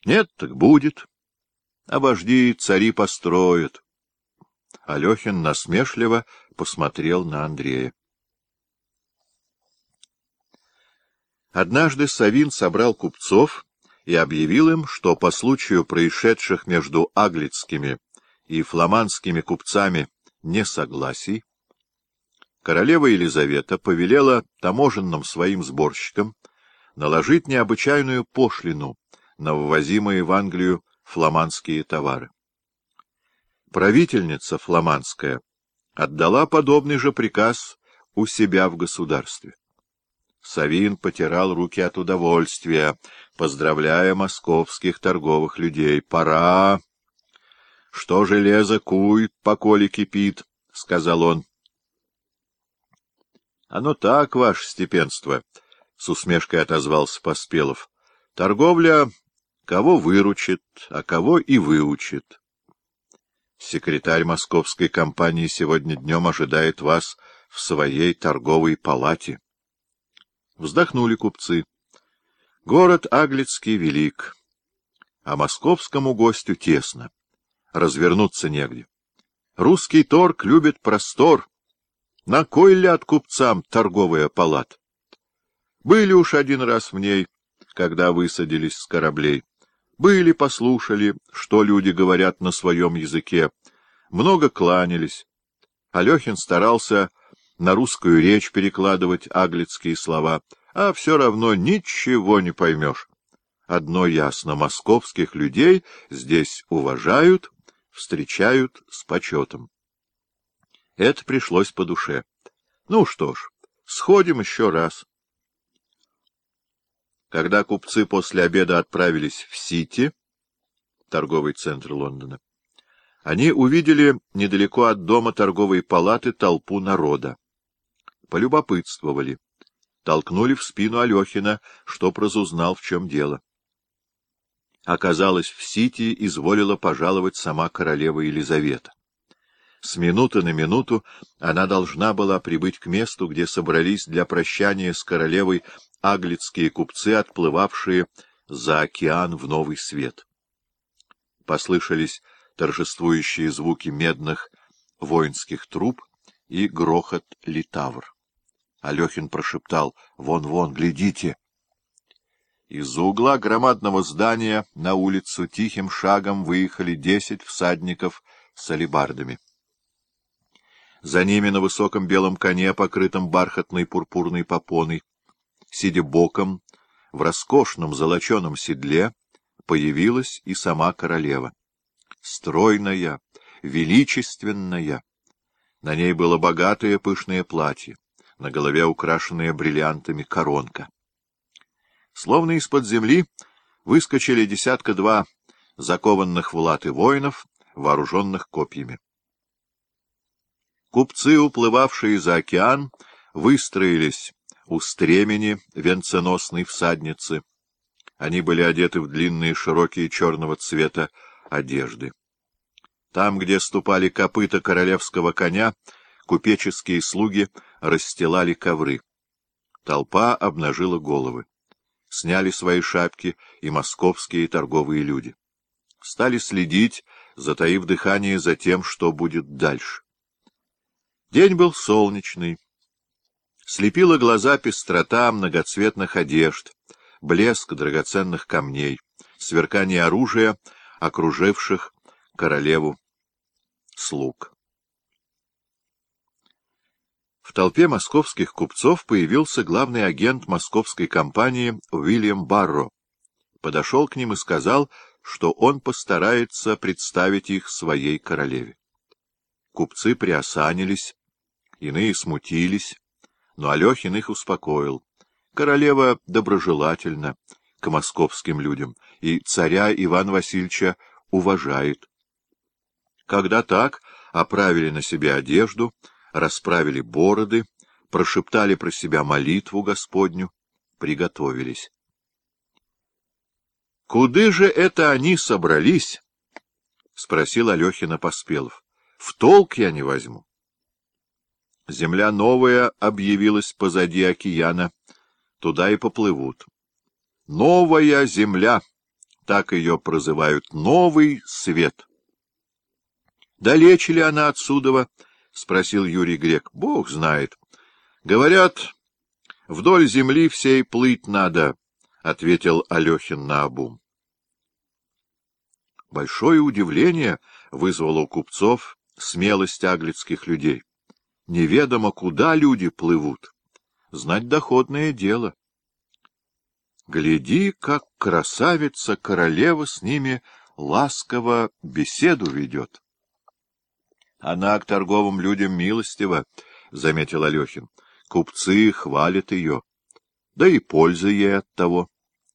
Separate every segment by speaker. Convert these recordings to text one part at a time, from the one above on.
Speaker 1: Нет, так будет. А вожди цари построят. Алехин насмешливо посмотрел на Андрея. Однажды Савин собрал купцов и объявил им, что по случаю происшедших между аглицкими и фламандскими купцами несогласий, королева Елизавета повелела таможенным своим сборщикам наложить необычайную пошлину на ввозимые в Англию фламандские товары. Правительница фламандская отдала подобный же приказ у себя в государстве. Савин потирал руки от удовольствия, поздравляя московских торговых людей. «Пора! Что железо кует, поколе кипит», — сказал он. — Оно так, ваше степенство, — с усмешкой отозвался Поспелов. — Торговля кого выручит, а кого и выучит. Секретарь московской компании сегодня днем ожидает вас в своей торговой палате. Вздохнули купцы. Город Аглицкий велик, а московскому гостю тесно. Развернуться негде. Русский торг любит простор. На кой ляд купцам торговая палата? Были уж один раз в ней, когда высадились с кораблей. Были, послушали, что люди говорят на своем языке. Много кланялись. Алехин старался на русскую речь перекладывать аглицкие слова, а все равно ничего не поймешь. Одно ясно — московских людей здесь уважают, встречают с почетом. Это пришлось по душе. Ну что ж, сходим еще раз. Когда купцы после обеда отправились в Сити, торговый центр Лондона, они увидели недалеко от дома торговой палаты толпу народа. Полюбопытствовали. Толкнули в спину Алехина, чтоб разузнал, в чем дело. Оказалось, в Сити изволила пожаловать сама королева Елизавета. С минуты на минуту она должна была прибыть к месту, где собрались для прощания с королевой аглицкие купцы, отплывавшие за океан в Новый Свет. Послышались торжествующие звуки медных воинских труб и грохот литавр. Алехин прошептал: «Вон, глядите!» Из-за угла громадного здания на улицу тихим шагом выехали 10 всадников с алебардами. За ними на высоком белом коне, покрытом бархатной пурпурной попоной, сидя боком, в роскошном золоченом седле, появилась и сама королева. Стройная, величественная. На ней было богатое пышное платье, на голове украшенная бриллиантами коронка. Словно из-под земли выскочили 10-2 закованных в латы воинов, вооруженных копьями. Купцы, уплывавшие за океан, выстроились у стремени венценосной всадницы. Они были одеты в длинные широкие черного цвета одежды. Там, где ступали копыта королевского коня, купеческие слуги расстилали ковры. Толпа обнажила головы. Сняли свои шапки и московские торговые люди. Стали следить, затаив дыхание, за тем, что будет дальше. День был солнечный. Слепила глаза пестрота многоцветных одежд, блеск драгоценных камней, сверкание оружия, окруживших королеву слуг. В толпе московских купцов появился главный агент московской компании Уильям Барро. Подошел к ним и сказал, что он постарается представить их своей королеве. Купцы приосанились, иные смутились, но Алехин их успокоил. Королева доброжелательна к московским людям, и царя Ивана Васильевича уважает. Когда так, оправили на себе одежду, расправили бороды, прошептали про себя молитву Господню, приготовились. — Куды же это они собрались? — спросил Алехина Поспелов. — В толк я не возьму. Земля новая объявилась позади океана, туда и поплывут. — Новая земля! так ее прозывают, новый свет. — Далече ли она отсюда? — спросил Юрий Грек. — Бог знает. — Говорят, вдоль земли всей плыть надо, — ответил Алехин наобум. Большое удивление вызвало у купцов смелость аглицких людей. Неведомо, куда люди плывут. Знать доходное дело. Гляди, как красавица-королева с ними ласково беседу ведет. — Она к торговым людям милостива, — заметил Алехин. — Купцы хвалят ее. Да и польза ей от того.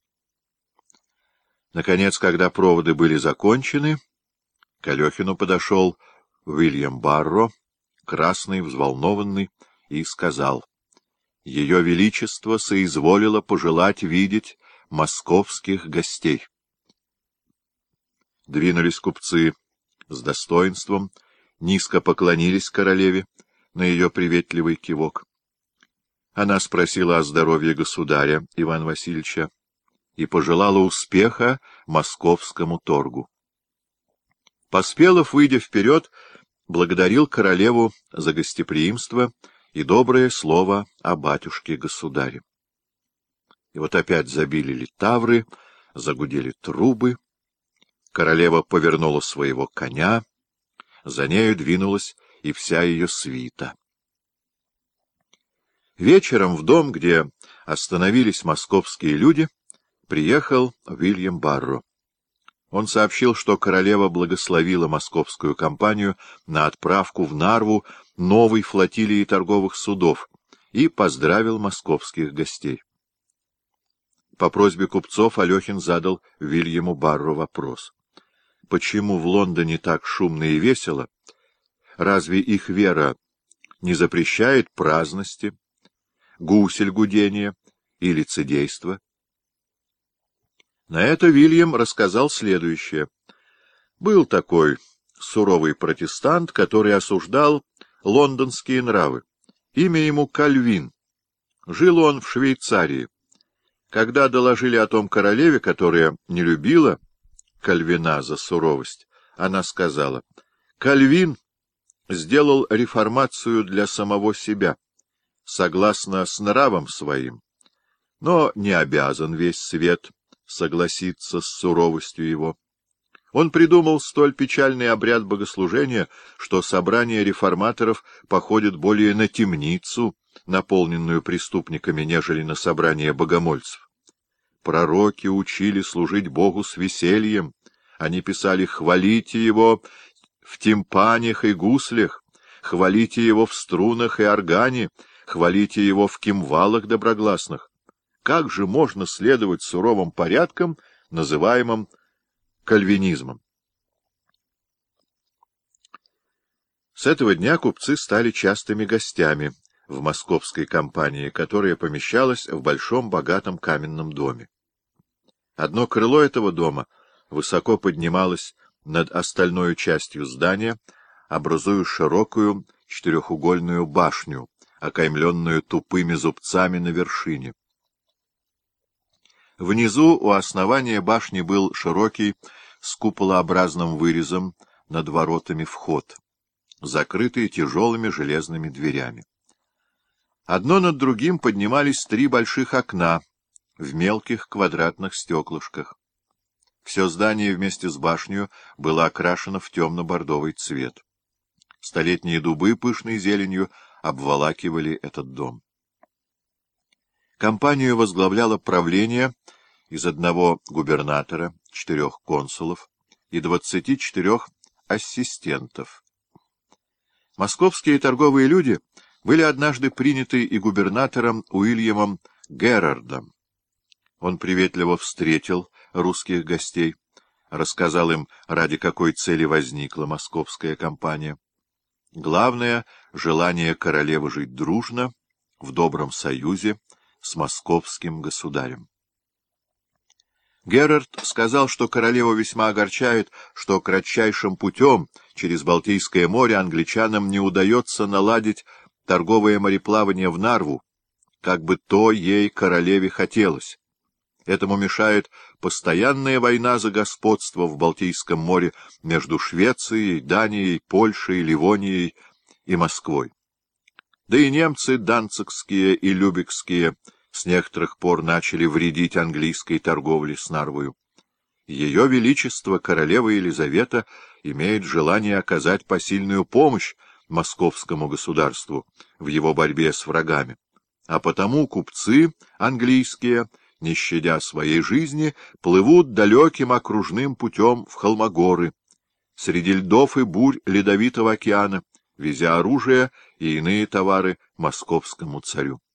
Speaker 1: Наконец, когда проводы были закончены, к Алехину подошел Уильям Барро, красный, взволнованный, и сказал: Ее Величество соизволило пожелать видеть московских гостей. Двинулись купцы с достоинством, низко поклонились королеве на ее приветливый кивок. Она спросила о здоровье государя Ивана Васильевича и пожелала успеха московскому торгу. Поспелов, выйдя вперед, благодарил королеву за гостеприимство и доброе слово о батюшке-государе. И вот опять забили литавры, загудели трубы. Королева повернула своего коня, за нею двинулась и вся ее свита. Вечером в дом, где остановились московские люди, приехал Уильям Барро. Он сообщил, что королева благословила московскую компанию на отправку в Нарву новой флотилии торговых судов и поздравил московских гостей. По просьбе купцов Алехин задал Уильяму Барро вопрос: почему в Лондоне так шумно и весело? Разве их вера не запрещает праздности, гусель гудения и лицедейства? На это Уильям рассказал следующее. Был такой суровый протестант, который осуждал лондонские нравы. Имя ему Кальвин. Жил он в Швейцарии. Когда доложили о том королеве, которая не любила Кальвина за суровость, она сказала: «Кальвин сделал реформацию для самого себя, согласно с нравом своим, но не обязан весь свет согласиться с суровостью его. Он придумал столь печальный обряд богослужения, что собрание реформаторов походит более на темницу, наполненную преступниками, нежели на собрание богомольцев. Пророки учили служить Богу с весельем. Они писали: «Хвалите Его в тимпанях и гуслях, хвалите Его в струнах и органе, хвалите Его в кимвалах доброгласных». Как же можно следовать суровым порядкам, называемым кальвинизмом? С этого дня купцы стали частыми гостями в московской компании, которая помещалась в большом богатом каменном доме. Одно крыло этого дома высоко поднималось над остальной частью здания, образуя широкую четырехугольную башню, окаймленную тупыми зубцами на вершине. Внизу у основания башни был широкий с куполообразным вырезом над воротами вход, закрытый тяжелыми железными дверями. Одно над другим поднимались три больших окна в мелких квадратных стеклышках. Все здание вместе с башней было окрашено в темно-бордовый цвет. Столетние дубы пышной зеленью обволакивали этот дом. Компанию возглавляло правление из одного губернатора, 4 консулов и 24 ассистентов. Московские торговые люди были однажды приняты и губернатором Уильямом Геррардом. Он приветливо встретил русских гостей, рассказал им, ради какой цели возникла московская компания. Главное — желание королевы жить дружно, в добром союзе с московским государем. Геррард сказал, что королеву весьма огорчает, что кратчайшим путем через Балтийское море англичанам не удается наладить торговое мореплавание в Нарву, как бы то ей, королеве, хотелось. Этому мешает постоянная война за господство в Балтийском море между Швецией, Данией, Польшей, Ливонией и Москвой. Да и немцы данцигские и любекские с некоторых пор начали вредить английской торговле с Нарвою. Ее Величество, королева Елизавета, имеет желание оказать посильную помощь московскому государству в его борьбе с врагами, а потому купцы английские, не щадя своей жизни, плывут далеким окружным путем в Холмогоры, среди льдов и бурь Ледовитого океана, везя оружие и иные товары московскому царю.